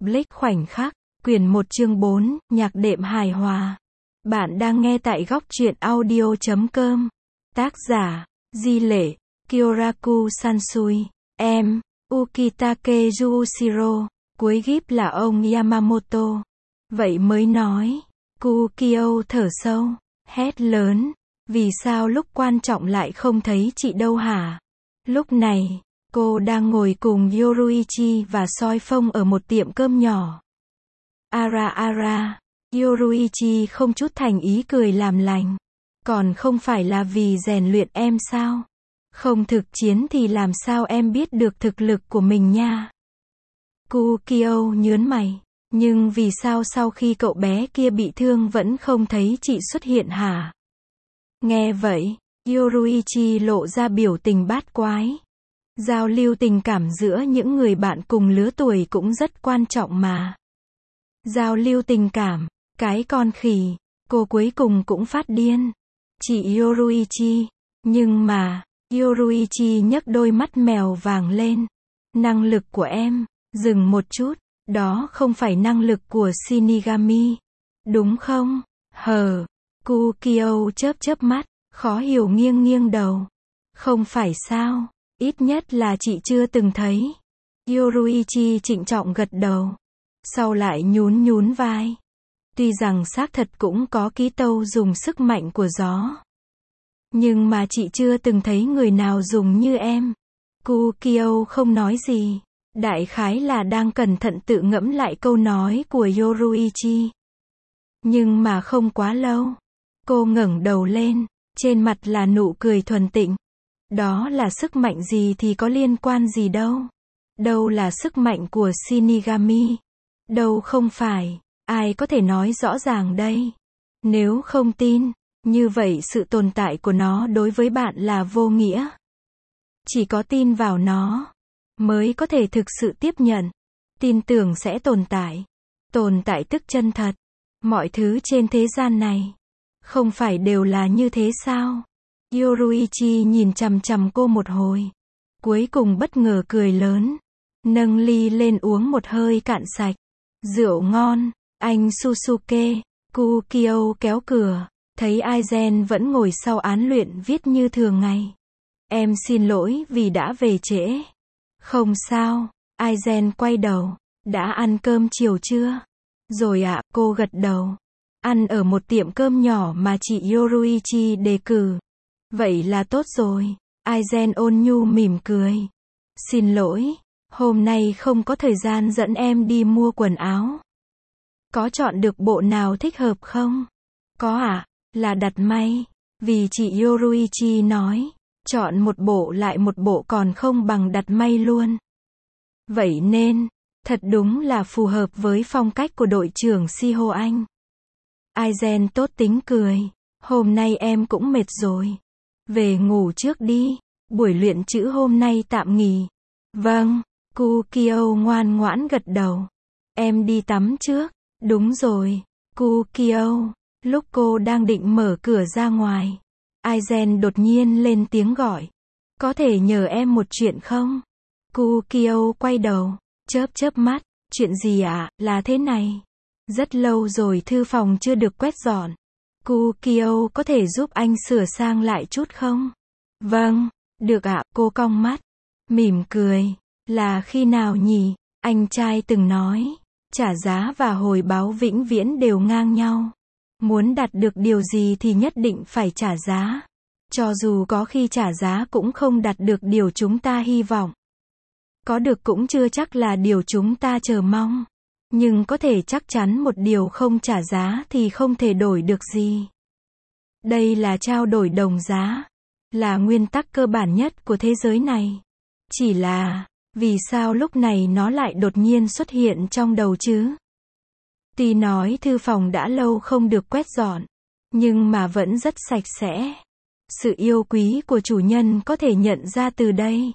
Blake khoảnh khắc, quyển 1 chương 4, nhạc đệm hài hòa. Bạn đang nghe tại góc truyện audio.com. Tác giả, Di Lệ, Kyoraku Sansui. Em, Ukitake Yuushiro. Cuối gíp là ông Yamamoto. Vậy mới nói. Kukio thở sâu, hét lớn. Vì sao lúc quan trọng lại không thấy chị đâu hả? Lúc này, cô đang ngồi cùng Yoruichi và Soi Phong ở một tiệm cơm nhỏ. Ara, Yoruichi không chút thành ý cười làm lành. Còn không phải là vì rèn luyện em sao? Không thực chiến thì làm sao em biết được thực lực của mình nha? Kukio nhớn mày. Nhưng vì sao sau khi cậu bé kia bị thương vẫn không thấy chị xuất hiện hả? Nghe vậy, Yoruichi lộ ra biểu tình bát quái. Giao lưu tình cảm giữa những người bạn cùng lứa tuổi cũng rất quan trọng mà. Giao lưu tình cảm, cái con khỉ, cô cuối cùng cũng phát điên. Chị Yoruichi, nhưng mà, Yoruichi nhấc đôi mắt mèo vàng lên. Năng lực của em, dừng một chút, đó không phải năng lực của Shinigami, đúng không? Kukio chớp mắt, khó hiểu nghiêng đầu. Không phải sao, ít nhất là chị chưa từng thấy. Yoruichi trịnh trọng gật đầu. Sau lại nhún vai. Tuy rằng xác thật cũng có ký tâu dùng sức mạnh của gió. Nhưng mà chị chưa từng thấy người nào dùng như em. Kukio không nói gì. Đại khái là đang cẩn thận tự ngẫm lại câu nói của Yoruichi. Nhưng mà không quá lâu. Cô ngẩng đầu lên. Trên mặt là nụ cười thuần tịnh. Đó là sức mạnh gì thì có liên quan gì đâu. Đâu là sức mạnh của Shinigami. Đâu không phải. Ai có thể nói rõ ràng đây? Nếu không tin, như vậy sự tồn tại của nó đối với bạn là vô nghĩa. Chỉ có tin vào nó, mới có thể thực sự tiếp nhận. Tin tưởng sẽ tồn tại. Tồn tại tức chân thật. Mọi thứ trên thế gian này, không phải đều là như thế sao? Yoruichi nhìn chằm chằm cô một hồi. Cuối cùng bất ngờ cười lớn. Nâng ly lên uống một hơi cạn sạch. Rượu ngon, anh Susuke. Kukio kéo cửa. Thấy Aizen vẫn ngồi sau án luyện viết như thường ngày. Em xin lỗi vì đã về trễ. Không sao. Aizen quay đầu. Đã ăn cơm chiều chưa? Rồi ạ, cô gật đầu. Ăn ở một tiệm cơm nhỏ mà chị Yoruichi đề cử. Vậy là tốt rồi. Aizen ôn nhu mỉm cười. Xin lỗi, hôm nay không có thời gian dẫn em đi mua quần áo. Có chọn được bộ nào thích hợp không? Có ạ, là đặt may. Vì chị Yoruichi nói, chọn một bộ lại một bộ còn không bằng đặt may luôn. Vậy nên, thật đúng là phù hợp với phong cách của đội trưởng Shiho anh. Aizen tốt tính cười. Hôm nay em cũng mệt rồi. Về ngủ trước đi. Buổi luyện chữ hôm nay tạm nghỉ. Vâng. Kukio ngoan ngoãn gật đầu. Em đi tắm trước. Đúng rồi. Kukio. Lúc cô đang định mở cửa ra ngoài, Aizen đột nhiên lên tiếng gọi. Có thể nhờ em một chuyện không? Kukio quay đầu. Chớp mắt. Chuyện gì ạ? Là thế này. Rất lâu rồi thư phòng chưa được quét dọn. Kukio có thể giúp anh sửa sang lại chút không? Vâng, được ạ, cô cong mắt. Mỉm cười. Là khi nào nhỉ? Anh trai từng nói, trả giá và hồi báo vĩnh viễn đều ngang nhau. Muốn đạt được điều gì thì nhất định phải trả giá. Cho dù có khi trả giá cũng không đạt được điều chúng ta hy vọng. Có được cũng chưa chắc là điều chúng ta chờ mong. Nhưng có thể chắc chắn một điều không trả giá thì không thể đổi được gì. Đây là trao đổi đồng giá. Là nguyên tắc cơ bản nhất của thế giới này. Chỉ là, vì sao lúc này nó lại đột nhiên xuất hiện trong đầu chứ? Tuy nói thư phòng đã lâu không được quét dọn, nhưng mà vẫn rất sạch sẽ. Sự yêu quý của chủ nhân có thể nhận ra từ đây.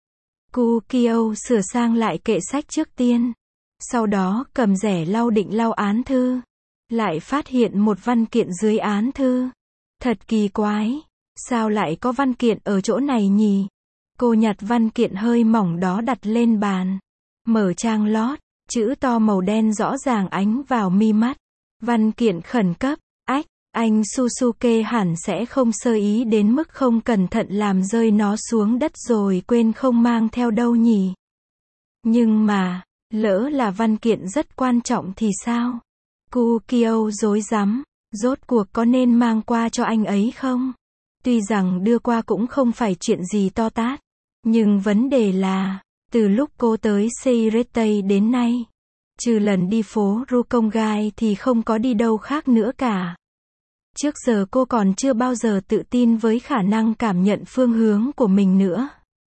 Kukio sửa sang lại kệ sách trước tiên. Sau đó cầm rẻ lau định lau án thư. Lại phát hiện một văn kiện dưới án thư. Thật kỳ quái. Sao lại có văn kiện ở chỗ này nhỉ? Cô nhặt văn kiện hơi mỏng đó đặt lên bàn. Mở trang lót. Chữ to màu đen rõ ràng ánh vào mi mắt. Văn kiện khẩn cấp. Ách, anh Susuke hẳn sẽ không sơ ý đến mức không cẩn thận làm rơi nó xuống đất rồi quên không mang theo đâu nhỉ. Nhưng mà, lỡ là văn kiện rất quan trọng thì sao? Kukio rối rắm, rốt cuộc có nên mang qua cho anh ấy không? Tuy rằng đưa qua cũng không phải chuyện gì to tát, nhưng vấn đề là, từ lúc cô tới Seiretei đến nay, trừ lần đi phố Rukongai thì không có đi đâu khác nữa cả. Trước giờ cô còn chưa bao giờ tự tin với khả năng cảm nhận phương hướng của mình nữa.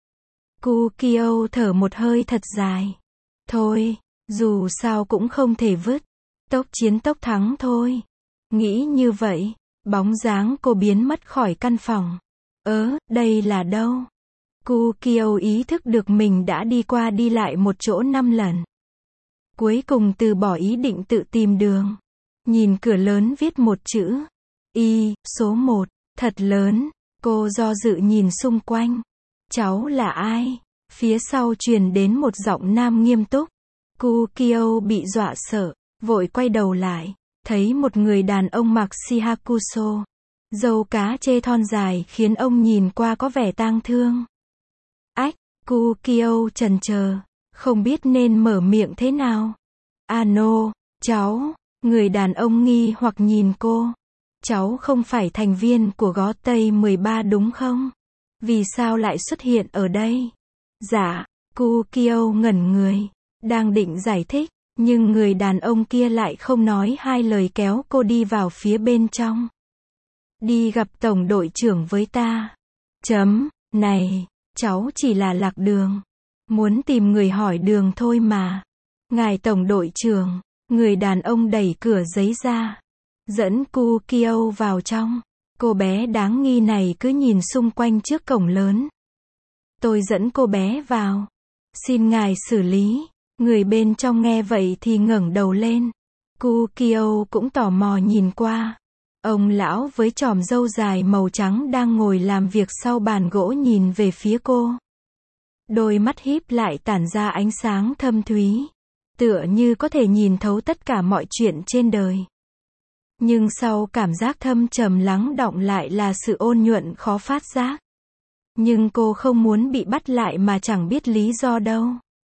Kukio thở một hơi thật dài. Thôi, dù sao cũng không thể vứt. Tốc chiến tốc thắng thôi. Nghĩ như vậy, bóng dáng cô biến mất khỏi căn phòng. Đây là đâu? Kukio ý thức được mình đã đi qua đi lại một chỗ 5 lần. Cuối cùng từ bỏ ý định tự tìm đường. Nhìn cửa lớn viết một chữ. Số 1, thật lớn. Cô do dự nhìn xung quanh. Cháu là ai? Phía sau truyền đến một giọng nam nghiêm túc. Kukio bị dọa sợ, vội quay đầu lại. Thấy một người đàn ông mặc shihakuso. Râu cá chê thon dài khiến ông nhìn qua có vẻ tang thương. Ách, Kukio chần chờ, không biết nên mở miệng thế nào. Ano, cháu, người đàn ông nghi hoặc nhìn cô. Cháu không phải thành viên của gót Tây 13 đúng không? Vì sao lại xuất hiện ở đây? Dạ, Kukio ngẩn người, đang định giải thích, nhưng người đàn ông kia lại không nói hai lời kéo cô đi vào phía bên trong. Đi gặp tổng đội trưởng với ta. Này, cháu chỉ là lạc đường. Muốn tìm người hỏi đường thôi mà. Ngài tổng đội trưởng, người đàn ông đẩy cửa giấy ra. Dẫn Kukio vào trong. Cô bé đáng nghi này cứ nhìn xung quanh trước cổng lớn. Tôi dẫn cô bé vào. Xin ngài xử lý. Người bên trong nghe vậy thì ngẩng đầu lên. Kukio cũng tò mò nhìn qua. Ông lão với chòm râu dài màu trắng đang ngồi làm việc sau bàn gỗ nhìn về phía cô. Đôi mắt híp lại tản ra ánh sáng thâm thúy. Tựa như có thể nhìn thấu tất cả mọi chuyện trên đời. Nhưng sau cảm giác thâm trầm lắng đọng lại là sự ôn nhuận khó phát giác. Nhưng cô không muốn bị bắt lại mà chẳng biết lý do đâu.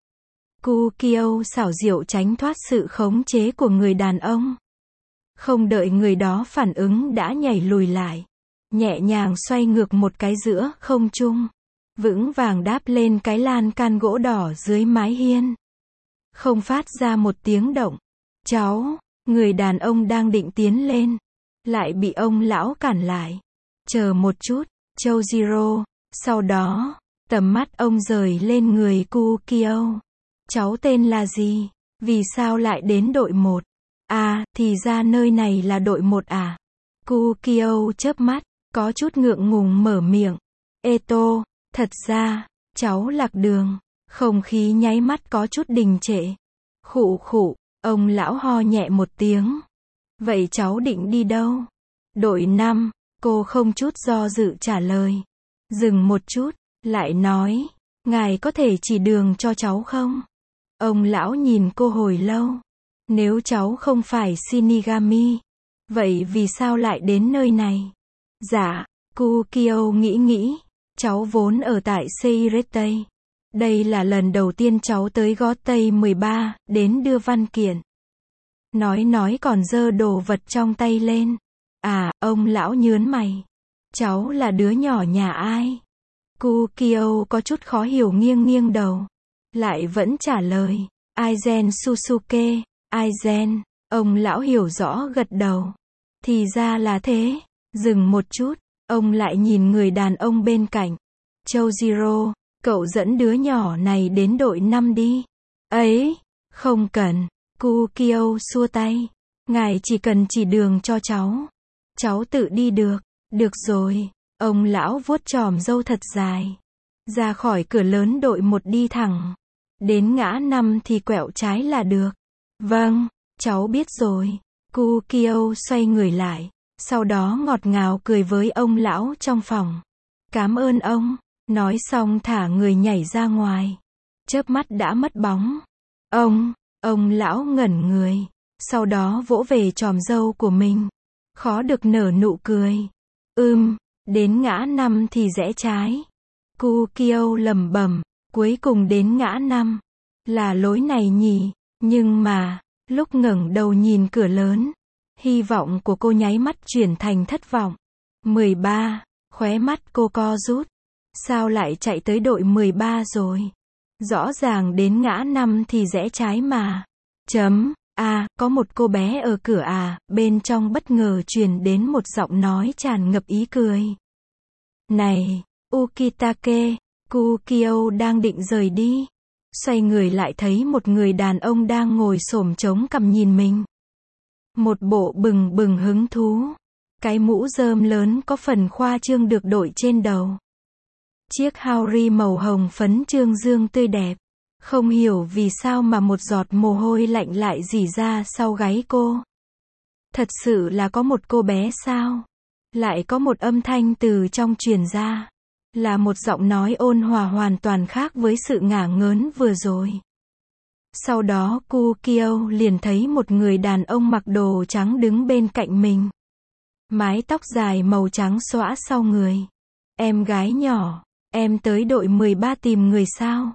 Kukio xảo diệu tránh thoát sự khống chế của người đàn ông. Không đợi người đó phản ứng đã nhảy lùi lại. Nhẹ nhàng xoay ngược một cái giữa không trung. Vững vàng đáp lên cái lan can gỗ đỏ dưới mái hiên. Không phát ra một tiếng động. Cháu, người đàn ông đang định tiến lên. Lại bị ông lão cản lại. Chờ một chút, Chojiro. Sau đó, tầm mắt ông rời lên người Kukio. Cháu tên là gì? Vì sao lại đến đội 1? À, thì ra nơi này là đội 1 à? Kukio chớp mắt, có chút ngượng ngùng mở miệng. Eto, thật ra, cháu lạc đường. Không khí nháy mắt có chút đình trệ. Khụ khụ, ông lão ho nhẹ một tiếng. Vậy cháu định đi đâu? Đội 5, cô không chút do dự trả lời. Dừng một chút, lại nói, ngài có thể chỉ đường cho cháu không? Ông lão nhìn cô hồi lâu. Nếu cháu không phải Shinigami, vậy vì sao lại đến nơi này? Dạ, Kukio nghĩ, cháu vốn ở tại Seiretei. Đây là lần đầu tiên cháu tới gót Tây 13, đến đưa văn kiện. Nói còn giơ đồ vật trong tay lên. À, ông lão nhớn mày. Cháu là đứa nhỏ nhà ai? Kukio có chút khó hiểu nghiêng đầu. Lại vẫn trả lời. Aizen Susuke, Aizen. Ông lão hiểu rõ gật đầu. Thì ra là thế. Dừng một chút, ông lại nhìn người đàn ông bên cạnh. Chojiro, cậu dẫn đứa nhỏ này đến đội 5 đi. Ấy, không cần. Kukio xua tay. Ngài chỉ cần chỉ đường cho cháu. Cháu tự đi được. Được rồi. Ông lão vuốt chòm râu thật dài. Ra khỏi cửa lớn đội 1 đi thẳng. Đến ngã 5 thì quẹo trái là được. Vâng, cháu biết rồi. Kukio xoay người lại. Sau đó ngọt ngào cười với ông lão trong phòng. Cảm ơn ông. Nói xong thả người nhảy ra ngoài. Chớp mắt đã mất bóng. Ông, Ông lão ngẩn người, sau đó vỗ về chòm râu của mình, khó được nở nụ cười. Đến ngã 5 thì rẽ trái. Kukio lẩm bẩm, cuối cùng đến ngã 5. Là lối này nhỉ, nhưng mà, lúc ngẩng đầu nhìn cửa lớn, hy vọng của cô nháy mắt chuyển thành thất vọng. 13, khóe mắt cô co rút. Sao lại chạy tới đội 13 rồi? Rõ ràng đến ngã 5 thì rẽ trái mà. Có một cô bé ở cửa à, bên trong bất ngờ truyền đến một giọng nói tràn ngập ý cười. Này, Ukitake, Kukio đang định rời đi. Xoay người lại thấy một người đàn ông đang ngồi xổm chống cằm nhìn mình. Một bộ bừng bừng hứng thú. Cái mũ rơm lớn có phần khoa trương được đội trên đầu. Chiếc haori màu hồng phấn trương dương tươi đẹp. Không hiểu vì sao mà một giọt mồ hôi lạnh lại rỉ ra sau gáy cô. Thật sự là có một cô bé sao? Lại có một âm thanh từ trong truyền ra. Là một giọng nói ôn hòa hoàn toàn khác với sự ngả ngớn vừa rồi. Sau đó Kukio liền thấy một người đàn ông mặc đồ trắng đứng bên cạnh mình. Mái tóc dài màu trắng xõa sau người. Em gái nhỏ, em tới đội 13 tìm người sao?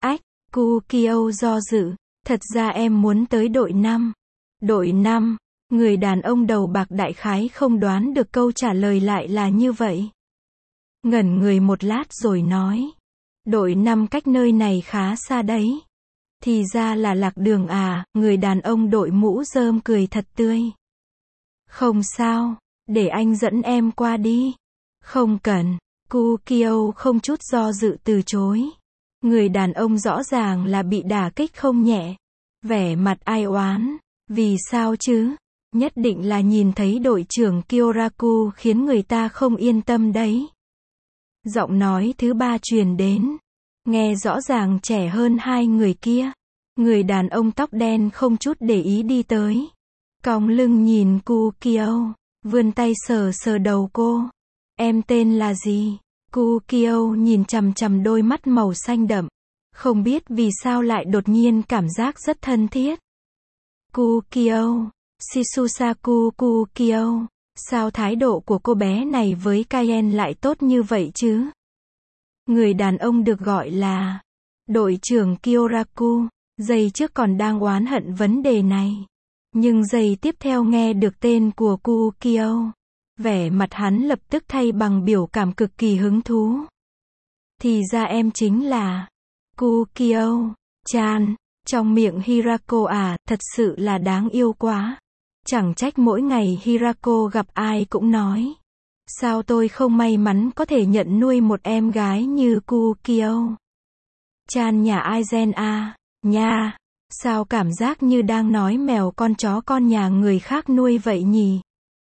Kukio do dự, thật ra em muốn tới đội 5. Đội 5, người đàn ông đầu bạc đại khái không đoán được câu trả lời lại là như vậy. Ngẩn người một lát rồi nói. Đội 5 cách nơi này khá xa đấy. Thì ra là lạc đường à, người đàn ông đội mũ rơm cười thật tươi. Không sao, để anh dẫn em qua đi. Không cần, Kukio không chút do dự từ chối. Người đàn ông rõ ràng là bị đả kích không nhẹ. Vẻ mặt ai oán. Vì sao chứ? Nhất định là nhìn thấy đội trưởng Kyoraku khiến người ta không yên tâm đấy. Giọng nói thứ ba truyền đến. Nghe rõ ràng trẻ hơn hai người kia. Người đàn ông tóc đen không chút để ý đi tới. Cong lưng nhìn Kukio. Vươn tay sờ sờ đầu cô. Em tên là gì? Kukio nhìn chằm chằm đôi mắt màu xanh đậm. Không biết vì sao lại đột nhiên cảm giác rất thân thiết. Kukio. Shisusaku Kukio. Sao thái độ của cô bé này với Kaien lại tốt như vậy chứ? Người đàn ông được gọi là đội trưởng Kyoraku. Giây trước còn đang oán hận vấn đề này. Nhưng giây tiếp theo nghe được tên của Kukio. Vẻ mặt hắn lập tức thay bằng biểu cảm cực kỳ hứng thú. Thì ra em chính là Kukio-chan. Trong miệng Hirako à, thật sự là đáng yêu quá. Chẳng trách mỗi ngày Hirako gặp ai cũng nói. Sao tôi không may mắn có thể nhận nuôi một em gái như Kukio. Chan nhà Aizen à, nha. Sao cảm giác như đang nói mèo con chó con nhà người khác nuôi vậy nhỉ?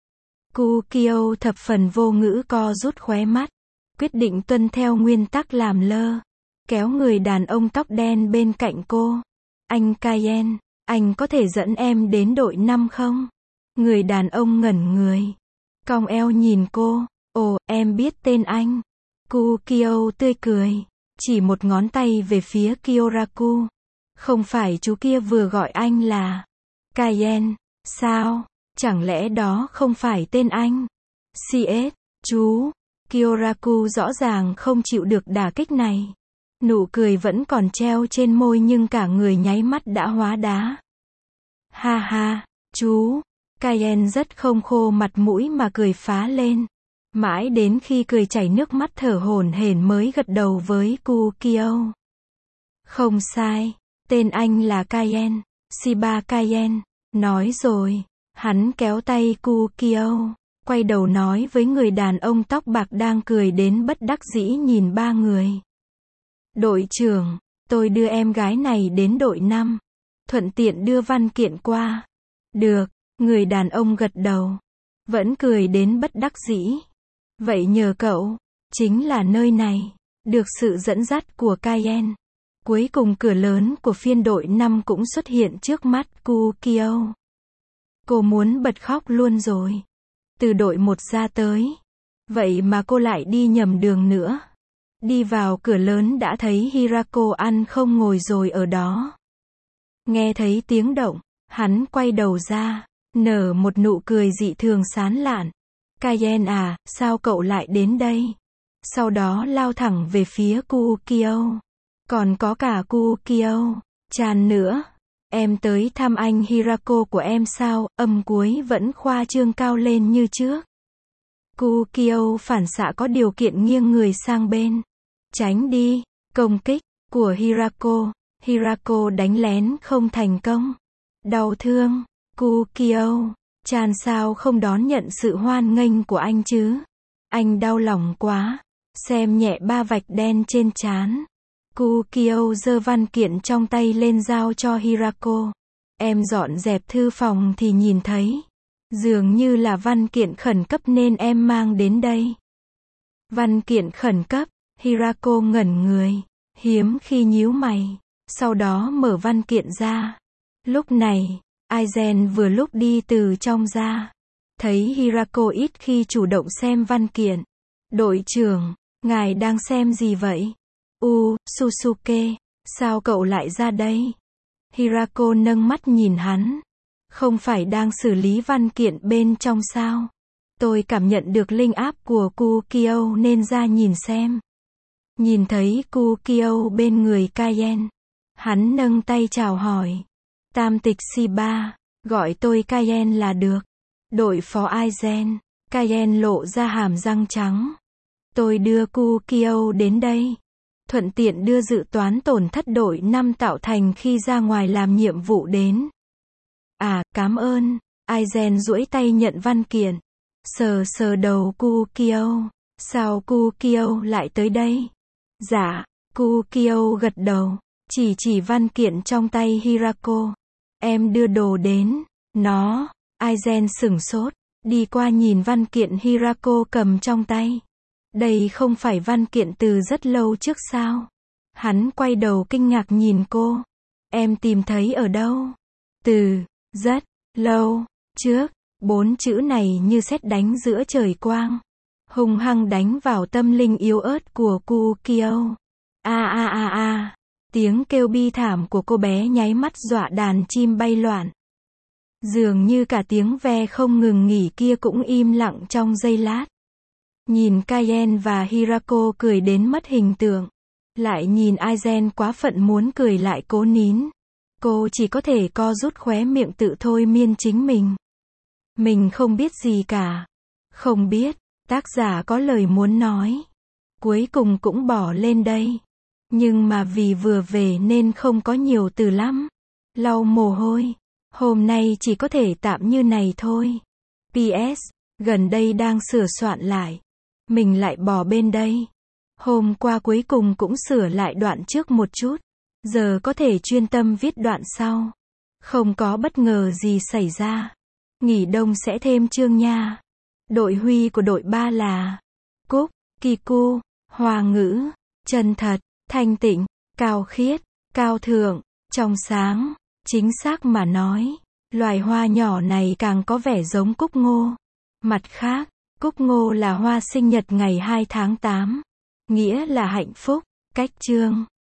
Kukio thập phần vô ngữ co rút khóe mắt. Quyết định tuân theo nguyên tắc làm lơ. Kéo người đàn ông tóc đen bên cạnh cô. Anh Kaien, anh có thể dẫn em đến đội 5 không? Người đàn ông ngẩn người. Cong eo nhìn cô. Ồ, em biết tên anh. Kukio tươi cười. Chỉ một ngón tay về phía Kyoraku. Không phải chú kia vừa gọi anh là Kaien, sao? Chẳng lẽ đó không phải tên anh? CS, chú. Kyoraku rõ ràng không chịu được đả kích này. Nụ cười vẫn còn treo trên môi nhưng cả người nháy mắt đã hóa đá. Ha ha, chú. Kaien rất không khô mặt mũi mà cười phá lên. Mãi đến khi cười chảy nước mắt thở hổn hển mới gật đầu với Kukio. Không sai, tên anh là Kaien, Shiba Kaien. Nói rồi, hắn kéo tay Kukio, quay đầu nói với người đàn ông tóc bạc đang cười đến bất đắc dĩ nhìn ba người. Đội trưởng, tôi đưa em gái này đến đội 5. Thuận tiện đưa văn kiện qua. Được, người đàn ông gật đầu. Vẫn cười đến bất đắc dĩ. Vậy nhờ cậu, chính là nơi này. Được sự dẫn dắt của Kaien. Cuối cùng cửa lớn của phiên đội 5 cũng xuất hiện trước mắt Kukio. Cô muốn bật khóc luôn rồi. Từ đội 1 ra tới. Vậy mà cô lại đi nhầm đường nữa. Đi vào cửa lớn đã thấy Hirako ăn không ngồi rồi ở đó. Nghe thấy tiếng động, hắn quay đầu ra, nở một nụ cười dị thường sán lạn. Cayenne à, sao cậu lại đến đây? Sau đó lao thẳng về phía Kukio. Còn có cả Kukio. Chan nữa. Em tới thăm anh Hirako của em sao? Âm cuối vẫn khoa trương cao lên như trước. Kukio phản xạ có điều kiện nghiêng người sang bên. Tránh đi. Công kích của Hirako. Hirako đánh lén không thành công. Đau thương. Kukio. Chan sao không đón nhận sự hoan nghênh của anh chứ? Anh đau lòng quá. Xem nhẹ ba vạch đen trên trán. Kukio giơ văn kiện trong tay lên giao cho Hirako. Em dọn dẹp thư phòng thì nhìn thấy. Dường như là văn kiện khẩn cấp nên em mang đến đây. Văn kiện khẩn cấp. Hirako ngẩn người. Hiếm khi nhíu mày. Sau đó mở văn kiện ra. Lúc này, Aizen vừa lúc đi từ trong ra. Thấy Hirako ít khi chủ động xem văn kiện. Đội trưởng, ngài đang xem gì vậy? Susuke, sao cậu lại ra đây? Hirako nâng mắt nhìn hắn. Không phải đang xử lý văn kiện bên trong sao? Tôi cảm nhận được linh áp của Kukio nên ra nhìn xem. Nhìn thấy Kukio bên người Cayenne. Hắn nâng tay chào hỏi. Tam tịch C3, gọi tôi Cayenne là được. Đội phó Aizen. Cayenne lộ ra hàm răng trắng. Tôi đưa Kukio đến đây. Thuận tiện đưa dự toán tổn thất đội 5 tạo thành khi ra ngoài làm nhiệm vụ đến. À, cảm ơn. Aizen duỗi tay nhận văn kiện. Sờ sờ đầu Kukio. Sao Kukio lại tới đây? Dạ, Kukio gật đầu. Chỉ văn kiện trong tay Hirako. Em đưa đồ đến. Nó. Aizen sửng sốt. Đi qua nhìn văn kiện Hirako cầm trong tay. Đây không phải văn kiện từ rất lâu trước sao? Hắn quay đầu kinh ngạc nhìn cô. Em tìm thấy ở đâu? Từ rất lâu trước. 4 chữ này như sét đánh giữa trời quang. Hung hăng đánh vào tâm linh yếu ớt của Kukio. Tiếng kêu bi thảm của cô bé nháy mắt dọa đàn chim bay loạn. Dường như cả tiếng ve không ngừng nghỉ kia cũng im lặng trong giây lát. Nhìn Cayenne và Hirako cười đến mất hình tượng. Lại nhìn Aizen quá phận muốn cười lại cố nín. Cô chỉ có thể co rút khóe miệng tự thôi miên chính mình. Mình không biết gì cả. Không biết, tác giả có lời muốn nói. Cuối cùng cũng bỏ lên đây. Nhưng mà vì vừa về nên không có nhiều từ lắm. Lau mồ hôi. Hôm nay chỉ có thể tạm như này thôi. PS, gần đây đang sửa soạn lại. Mình lại bỏ bên đây. Hôm qua cuối cùng cũng sửa lại đoạn trước một chút. Giờ có thể chuyên tâm viết đoạn sau. Không có bất ngờ gì xảy ra. Nghỉ đông sẽ thêm chương nha. Đội huy của đội 3 là Cúc, Kiku, Hoa ngữ, chân thật, thanh tịnh, cao khiết, cao thượng, trong sáng. Chính xác mà nói, loài hoa nhỏ này càng có vẻ giống cúc ngô. Mặt khác, cúc ngô là hoa sinh nhật ngày 2 tháng 8. Nghĩa là hạnh phúc. Cách chương